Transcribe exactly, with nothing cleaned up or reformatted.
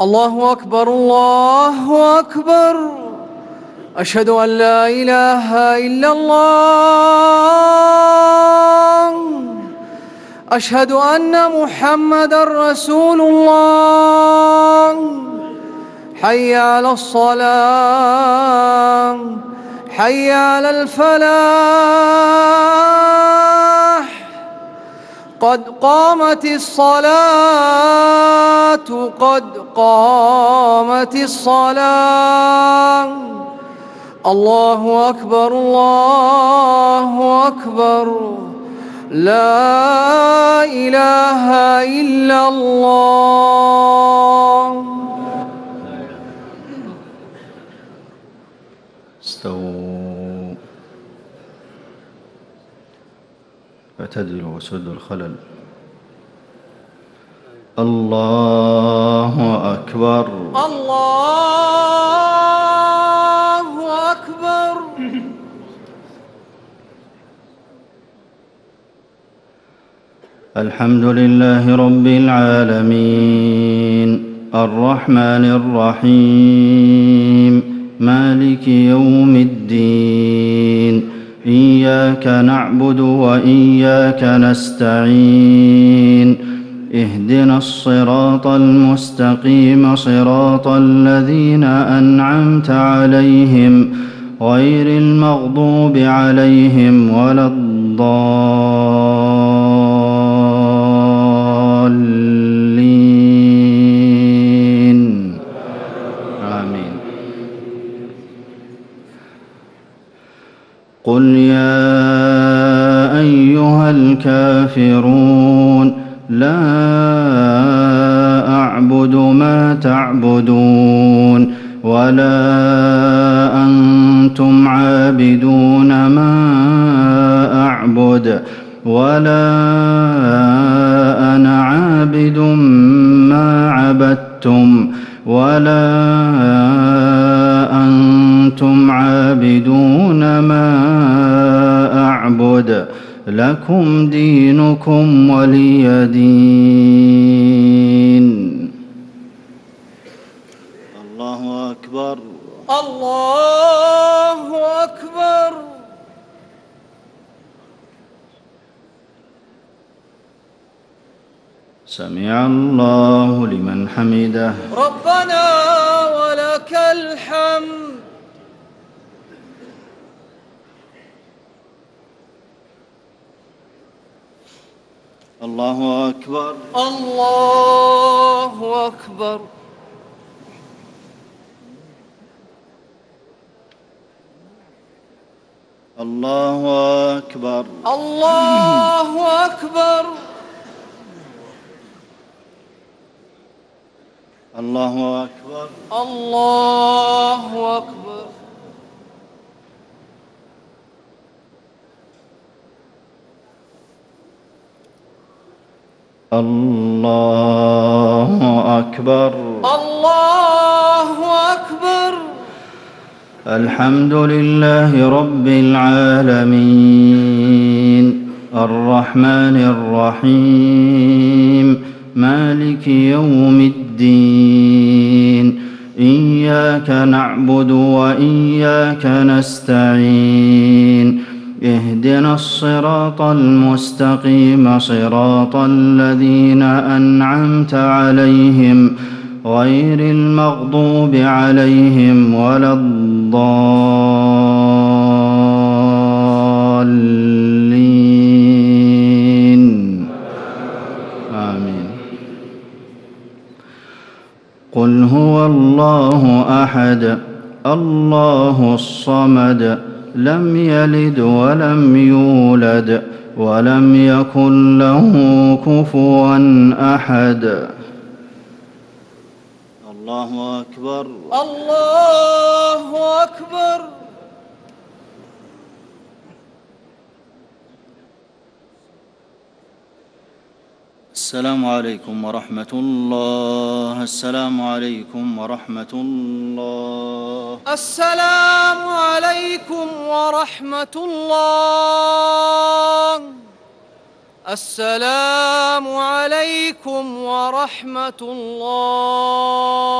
الله أكبر الله أكبر. أشهد أن لا إله إلا الله. أشهد أن محمدًا رسول الله. حي على الصلاة، حي على الفلاح، قد قامت الصلاة، قد قامت الصلاة. الله أكبر الله أكبر. لا إله إلا الله. استووا، اعتدلوا وسدوا الخلل. الله أكبر الله أكبر. الحمد لله رب العالمين، الرحمن الرحيم، مالك يوم الدين. إياك نعبد وإياك نستعين. اهدنا الصراط المستقيم، صراط الذين أنعمت عليهم غير المغضوب عليهم ولا الضالين. آمين. قل يا أيها الكافرون لا أعبد ما تعبدون ولا أنتم عابدون ما أعبد ولا أنا عابد ما عبدتم ولا أنتم عابدون ما أعبد. لكم دينكم ولي دين. الله أكبر الله أكبر. سمع الله لمن حمده. ربنا ولك الحمد. الله أكبر الله أكبر. الله أكبر الله أكبر. الله أكبر الله أكبر. الله أكبر الله أكبر. الحمد لله رب العالمين، الرحمن الرحيم، مالك يوم الدين. إياك نعبد وإياك نستعين. اهدنا الصراط المستقيم، صراط الذين أنعمت عليهم غير المغضوب عليهم ولا الضالين. آمين. قل هو الله أحد، الله الصمد، لم يلد ولم يولد ولم يكن له كفوا أحد. الله أكبر الله أكبر. السلام عليكم ورحمة الله. السلام عليكم ورحمة الله. السلام عليكم ورحمة الله. السلام عليكم ورحمة الله.